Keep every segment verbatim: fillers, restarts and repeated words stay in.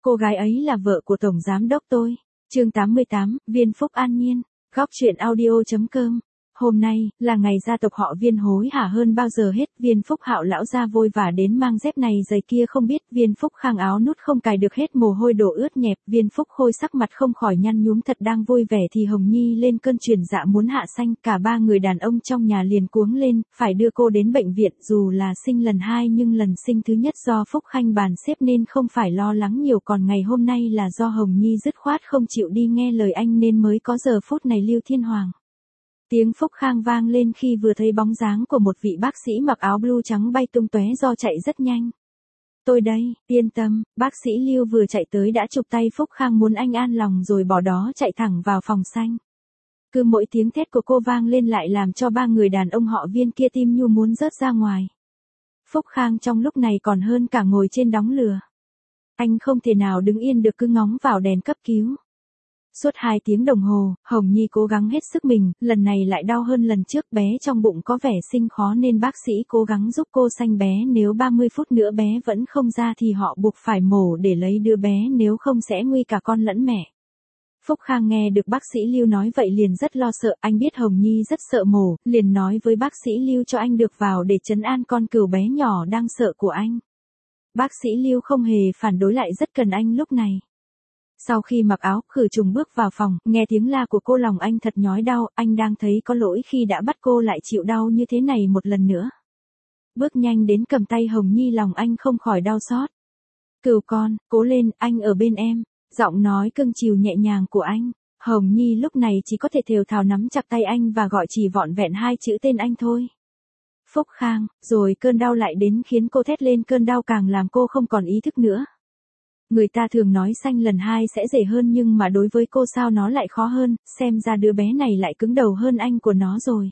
Cô gái ấy là vợ của Tổng Giám Đốc tôi. Chương tám mươi tám, Viên Phúc an nhiên. Góc truyện audio chấm com. Hôm nay, là ngày gia tộc họ Viên hối hả hơn bao giờ hết. Viên Phúc Hạo lão ra vội vã đến mang dép này giày kia không biết. Viên Phúc Khang áo nút không cài được hết mồ hôi đổ ướt nhẹp. Viên Phúc Khôi sắc mặt không khỏi nhăn nhúm thật đang vui vẻ thì Hồng Nhi lên cơn truyền dạ muốn hạ sanh. Cả ba người đàn ông trong nhà liền cuống lên, phải đưa cô đến bệnh viện. Dù là sinh lần hai nhưng lần sinh thứ nhất do Phúc Khanh bàn xếp nên không phải lo lắng nhiều. Còn ngày hôm nay là do Hồng Nhi dứt khoát không chịu đi nghe lời anh nên mới có giờ phút này Lưu Thiên Hoàng. Tiếng Phúc Khang vang lên khi vừa thấy bóng dáng của một vị bác sĩ mặc áo blue trắng bay tung tóe do chạy rất nhanh. Tôi đây, yên tâm, bác sĩ Lưu vừa chạy tới đã chụp tay Phúc Khang muốn anh an lòng rồi bỏ đó chạy thẳng vào phòng xanh. Cứ mỗi tiếng thét của cô vang lên lại làm cho ba người đàn ông họ Viên kia tim nhu muốn rớt ra ngoài. Phúc Khang trong lúc này còn hơn cả ngồi trên đống lửa. Anh không thể nào đứng yên được cứ ngóng vào đèn cấp cứu. Suốt hai tiếng đồng hồ, Hồng Nhi cố gắng hết sức mình, lần này lại đau hơn lần trước. Bé trong bụng có vẻ sinh khó nên bác sĩ cố gắng giúp cô sanh bé. Nếu ba mươi phút nữa bé vẫn không ra thì họ buộc phải mổ để lấy đứa bé, nếu không sẽ nguy cả con lẫn mẹ. Phúc Khang nghe được bác sĩ Lưu nói vậy liền rất lo sợ. Anh biết Hồng Nhi rất sợ mổ, liền nói với bác sĩ Lưu cho anh được vào để trấn an con cừu bé nhỏ đang sợ của anh. Bác sĩ Lưu không hề phản đối lại rất cần anh lúc này. Sau khi mặc áo, khử trùng bước vào phòng, nghe tiếng la của cô lòng anh thật nhói đau. Anh đang thấy có lỗi khi đã bắt cô lại chịu đau như thế này một lần nữa. Bước nhanh đến cầm tay Hồng Nhi lòng anh không khỏi đau xót. Cừu con, cố lên, anh ở bên em. Giọng nói cưng chiều nhẹ nhàng của anh. Hồng Nhi lúc này chỉ có thể thều thào nắm chặt tay anh và gọi chỉ vọn vẹn hai chữ tên anh thôi. Phúc Khang, rồi cơn đau lại đến khiến cô thét lên, cơn đau càng làm cô không còn ý thức nữa. Người ta thường nói sanh lần hai sẽ dễ hơn nhưng mà đối với cô sao nó lại khó hơn, xem ra đứa bé này lại cứng đầu hơn anh của nó rồi.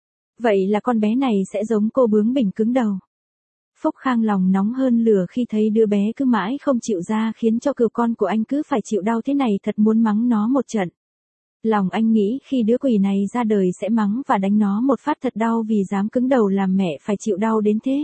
Vậy là con bé này sẽ giống cô bướng bỉnh cứng đầu. Phúc Khang lòng nóng hơn lửa khi thấy đứa bé cứ mãi không chịu ra khiến cho cừu con của anh cứ phải chịu đau thế này, thật muốn mắng nó một trận. Lòng anh nghĩ khi đứa quỷ này ra đời sẽ mắng và đánh nó một phát thật đau vì dám cứng đầu làm mẹ phải chịu đau đến thế.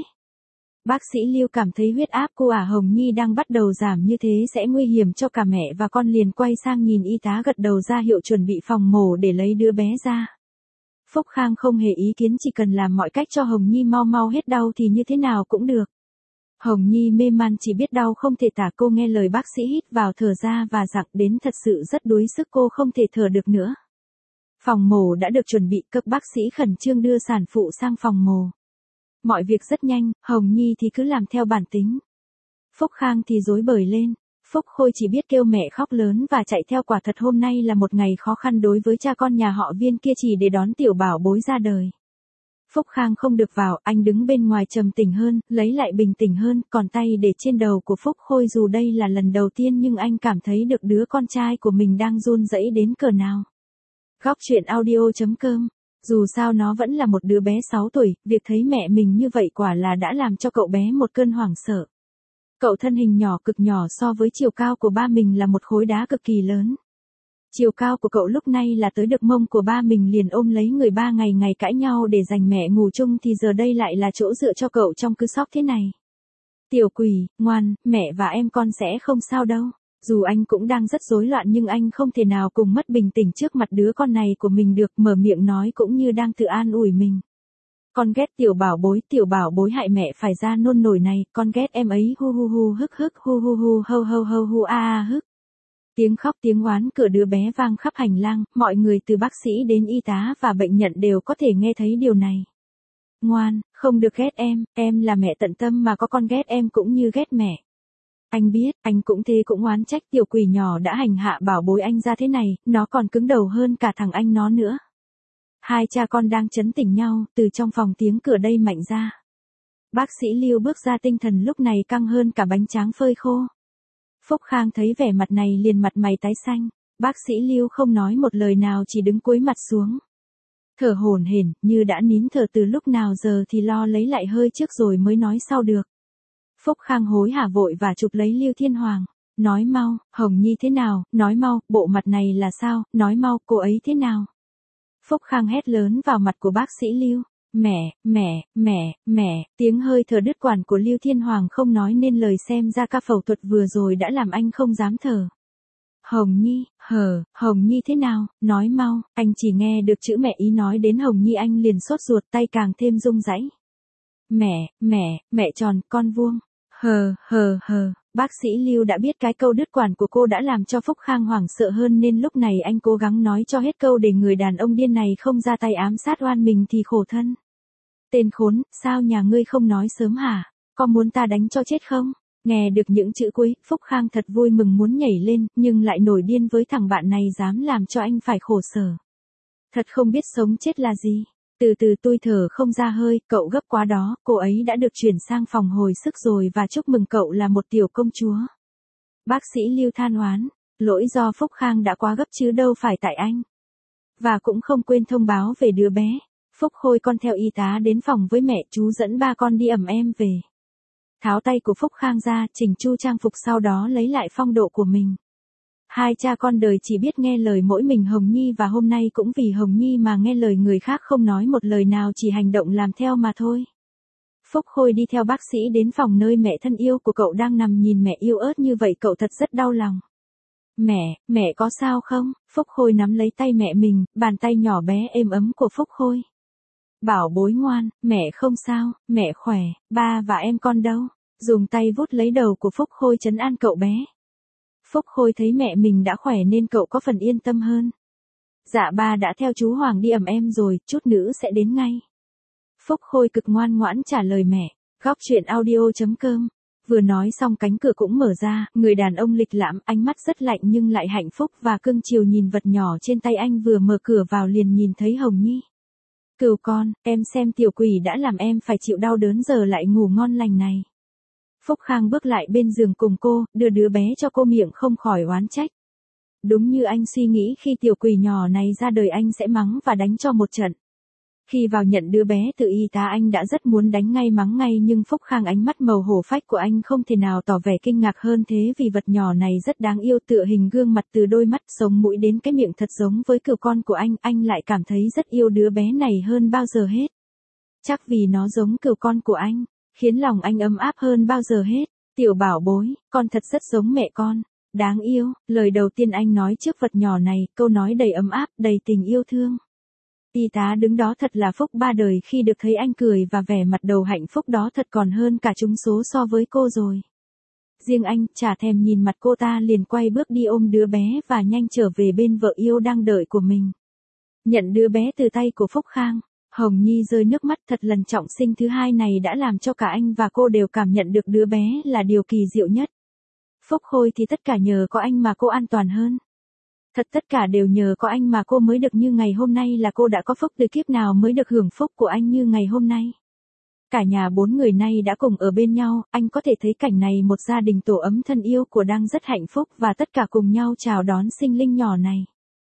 Bác sĩ Lưu cảm thấy huyết áp cô ả Hồng Nhi đang bắt đầu giảm như thế sẽ nguy hiểm cho cả mẹ và con, liền quay sang nhìn y tá gật đầu ra hiệu chuẩn bị phòng mổ để lấy đứa bé ra. Phúc Khang không hề ý kiến, chỉ cần làm mọi cách cho Hồng Nhi mau mau hết đau thì như thế nào cũng được. Hồng Nhi mê man chỉ biết đau không thể tả, cô nghe lời bác sĩ hít vào thở ra và dặn đến thật sự rất đuối sức, cô không thể thở được nữa. Phòng mổ đã được chuẩn bị, các bác sĩ khẩn trương đưa sản phụ sang phòng mổ. Mọi việc rất nhanh, Hồng Nhi thì cứ làm theo bản tính. Phúc Khang thì rối bời lên. Phúc Khôi chỉ biết kêu mẹ khóc lớn và chạy theo. Quả thật hôm nay là một ngày khó khăn đối với cha con nhà họ Viên kia chỉ để đón tiểu bảo bối ra đời. Phúc Khang không được vào, anh đứng bên ngoài trầm tĩnh hơn, lấy lại bình tĩnh hơn, còn tay để trên đầu của Phúc Khôi. Dù đây là lần đầu tiên nhưng anh cảm thấy được đứa con trai của mình đang run rẩy đến cỡ nào. Góc truyện audio chấm com. Dù sao nó vẫn là một đứa bé sáu tuổi, việc thấy mẹ mình như vậy quả là đã làm cho cậu bé một cơn hoảng sợ. Cậu thân hình nhỏ cực nhỏ so với chiều cao của ba mình là một khối đá cực kỳ lớn. Chiều cao của cậu lúc này là tới được mông của ba mình, liền ôm lấy người ba ngày ngày cãi nhau để giành mẹ ngủ chung thì giờ đây lại là chỗ dựa cho cậu trong cứ sóc thế này. Tiểu quỷ, ngoan, mẹ và em con sẽ không sao đâu. Dù anh cũng đang rất rối loạn nhưng anh không thể nào cùng mất bình tĩnh trước mặt đứa con này của mình được, mở miệng nói cũng như đang tự an ủi mình. Con ghét tiểu bảo bối, tiểu bảo bối hại mẹ phải ra nôn nổi này, con ghét em ấy, hu hu hu hức hức hu hu hu hâu hâu hâu hu a a hức. Tiếng khóc tiếng oán cửa đứa bé vang khắp hành lang, mọi người từ bác sĩ đến y tá và bệnh nhân đều có thể nghe thấy điều này. Ngoan, không được ghét em, em là mẹ tận tâm mà có con ghét em cũng như ghét mẹ. Anh biết, anh cũng thế, cũng oán trách tiểu quỷ nhỏ đã hành hạ bảo bối anh ra thế này, nó còn cứng đầu hơn cả thằng anh nó nữa. Hai cha con đang trấn tĩnh nhau, từ trong phòng tiếng cửa đây mạnh ra. Bác sĩ Lưu bước ra, tinh thần lúc này căng hơn cả bánh tráng phơi khô. Phúc Khang thấy vẻ mặt này liền mặt mày tái xanh. Bác sĩ Lưu không nói một lời nào, chỉ đứng cúi mặt xuống. Thở hổn hển, như đã nín thở từ lúc nào giờ thì lo lấy lại hơi trước rồi mới nói sau được. Phúc Khang hối hả vội và chụp lấy Lưu Thiên Hoàng. Nói mau, Hồng Nhi thế nào, nói mau, bộ mặt này là sao, nói mau, cô ấy thế nào. Phúc Khang hét lớn vào mặt của bác sĩ Lưu. Mẹ, mẹ, mẹ, mẹ, tiếng hơi thở đứt quãng của Lưu Thiên Hoàng không nói nên lời, xem ra ca phẫu thuật vừa rồi đã làm anh không dám thở. Hồng Nhi, hờ, Hồng Nhi thế nào, nói mau, anh chỉ nghe được chữ mẹ ý nói đến Hồng Nhi anh liền sốt ruột, tay càng thêm rung rẩy. Mẹ, mẹ, mẹ tròn, con vuông, hờ, hờ, hờ, bác sĩ Lưu đã biết cái câu đứt quãng của cô đã làm cho Phúc Khang hoảng sợ hơn nên lúc này anh cố gắng nói cho hết câu để người đàn ông điên này không ra tay ám sát oan mình thì khổ thân. Tên khốn, sao nhà ngươi không nói sớm hả, có muốn ta đánh cho chết không? Nghe được những chữ cuối, Phúc Khang thật vui mừng muốn nhảy lên, nhưng lại nổi điên với thằng bạn này dám làm cho anh phải khổ sở. Thật không biết sống chết là gì. Từ từ tôi thở không ra hơi, cậu gấp quá đó, cô ấy đã được chuyển sang phòng hồi sức rồi và chúc mừng cậu là một tiểu công chúa. Bác sĩ Lưu than oán, lỗi do Phúc Khang đã quá gấp chứ đâu phải tại anh. Và cũng không quên thông báo về đứa bé. Phúc Khôi con theo y tá đến phòng với mẹ, chú dẫn ba con đi ẵm em về. Tháo tay của Phúc Khang ra, chỉnh chu trang phục sau đó lấy lại phong độ của mình. Hai cha con đời chỉ biết nghe lời mỗi mình Hồng Nhi và hôm nay cũng vì Hồng Nhi mà nghe lời người khác không nói một lời nào, chỉ hành động làm theo mà thôi. Phúc Khôi đi theo bác sĩ đến phòng nơi mẹ thân yêu của cậu đang nằm, nhìn mẹ yêu ớt như vậy cậu thật rất đau lòng. Mẹ, mẹ có sao không? Phúc Khôi nắm lấy tay mẹ mình, bàn tay nhỏ bé êm ấm của Phúc Khôi. Bảo bối ngoan, mẹ không sao, mẹ khỏe, ba và em con đâu? Dùng tay vuốt lấy đầu của Phúc Khôi trấn an cậu bé. Phúc Khôi thấy mẹ mình đã khỏe nên cậu có phần yên tâm hơn. Dạ ba đã theo chú Hoàng đi ẵm em rồi, chút nữa sẽ đến ngay. Phúc Khôi cực ngoan ngoãn trả lời mẹ. Góc truyện audio chấm com. Vừa nói xong cánh cửa cũng mở ra, người đàn ông lịch lãm, ánh mắt rất lạnh nhưng lại hạnh phúc và cưng chiều nhìn vật nhỏ trên tay anh, vừa mở cửa vào liền nhìn thấy Hồng Nhi. Cừu con, em xem tiểu quỷ đã làm em phải chịu đau đớn giờ lại ngủ ngon lành này. Phúc Khang bước lại bên giường cùng cô, đưa đứa bé cho cô, miệng không khỏi oán trách. Đúng như anh suy nghĩ, khi tiểu quỷ nhỏ này ra đời anh sẽ mắng và đánh cho một trận. Khi vào nhận đứa bé từ y tá anh đã rất muốn đánh ngay mắng ngay, nhưng Phúc Khang, ánh mắt màu hổ phách của anh không thể nào tỏ vẻ kinh ngạc hơn thế, vì vật nhỏ này rất đáng yêu, tựa hình gương mặt từ đôi mắt, sống mũi đến cái miệng thật giống với cừu con của anh, anh lại cảm thấy rất yêu đứa bé này hơn bao giờ hết. Chắc vì nó giống cừu con của anh, khiến lòng anh ấm áp hơn bao giờ hết. Tiểu bảo bối, con thật rất giống mẹ con. Đáng yêu, lời đầu tiên anh nói trước vật nhỏ này, câu nói đầy ấm áp, đầy tình yêu thương. Y tá đứng đó thật là phúc ba đời khi được thấy anh cười, và vẻ mặt đầu hạnh phúc đó thật còn hơn cả trúng số so với cô rồi. Riêng anh, chả thèm nhìn mặt cô ta, liền quay bước đi ôm đứa bé và nhanh trở về bên vợ yêu đang đợi của mình. Nhận đứa bé từ tay của Phúc Khang, Hồng Nhi rơi nước mắt, thật lần trọng sinh thứ hai này đã làm cho cả anh và cô đều cảm nhận được đứa bé là điều kỳ diệu nhất. Phúc Khôi thì tất cả nhờ có anh mà cô an toàn hơn. Thật tất cả đều nhờ có anh mà cô mới được như ngày hôm nay, là cô đã có phúc từ kiếp nào mới được hưởng phúc của anh như ngày hôm nay. Cả nhà bốn người nay đã cùng ở bên nhau, anh có thể thấy cảnh này, một gia đình tổ ấm thân yêu của đang rất hạnh phúc, và tất cả cùng nhau chào đón sinh linh nhỏ này.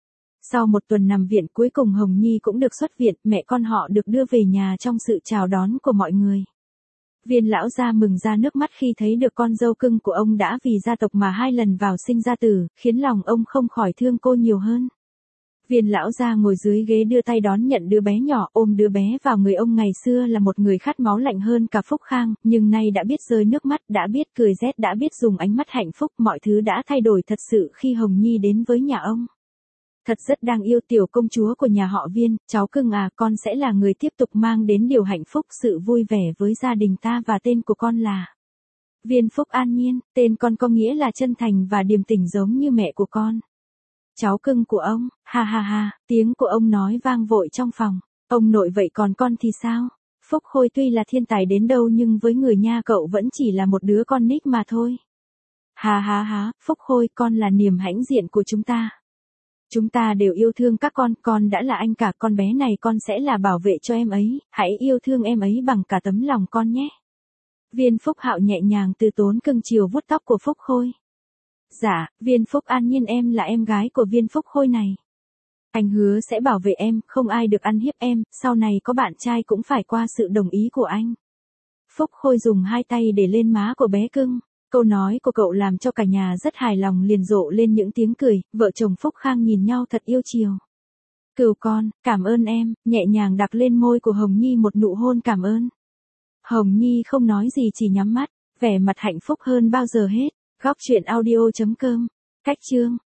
Sau một tuần nằm viện, cuối cùng Hồng Nhi cũng được xuất viện, mẹ con họ được đưa về nhà trong sự chào đón của mọi người. Viên lão gia mừng ra nước mắt khi thấy được con dâu cưng của ông đã vì gia tộc mà hai lần vào sinh ra tử, khiến lòng ông không khỏi thương cô nhiều hơn. Viên lão gia ngồi dưới ghế đưa tay đón nhận đứa bé nhỏ, ôm đứa bé vào người ông. Ngày xưa là một người khát máu lạnh hơn cả Phúc Khang, nhưng nay đã biết rơi nước mắt, đã biết cười rét, đã biết dùng ánh mắt hạnh phúc, mọi thứ đã thay đổi thật sự khi Hồng Nhi đến với nhà ông. Thật rất đáng yêu, tiểu công chúa của nhà họ Viên, cháu cưng à, con sẽ là người tiếp tục mang đến điều hạnh phúc, sự vui vẻ với gia đình ta, và tên của con là Viên Phúc An Nhiên, tên con có nghĩa là chân thành và điềm tĩnh giống như mẹ của con. Cháu cưng của ông, ha ha ha, tiếng của ông nói vang vội trong phòng. Ông nội, vậy còn con thì sao? Phúc Khôi tuy là thiên tài đến đâu nhưng với người nhà cậu vẫn chỉ là một đứa con nít mà thôi. Ha ha ha, Phúc Khôi, con là niềm hãnh diện của chúng ta. Chúng ta đều yêu thương các con, con đã là anh cả, con bé này con sẽ là bảo vệ cho em ấy, hãy yêu thương em ấy bằng cả tấm lòng con nhé. Viên Phúc Hạo nhẹ nhàng từ tốn cưng chiều vuốt tóc của Phúc Khôi. Dạ, Viên Phúc An Nhiên, em là em gái của Viên Phúc Khôi này. Anh hứa sẽ bảo vệ em, không ai được ăn hiếp em, sau này có bạn trai cũng phải qua sự đồng ý của anh. Phúc Khôi dùng hai tay để lên má của bé cưng. Câu nói của cậu làm cho cả nhà rất hài lòng, liền rộ lên những tiếng cười, vợ chồng Phúc Khang nhìn nhau thật yêu chiều. Cừu con, cảm ơn em, nhẹ nhàng đặt lên môi của Hồng Nhi một nụ hôn cảm ơn. Hồng Nhi không nói gì chỉ nhắm mắt, vẻ mặt hạnh phúc hơn bao giờ hết. Góc truyện audio chấm com. Cách chương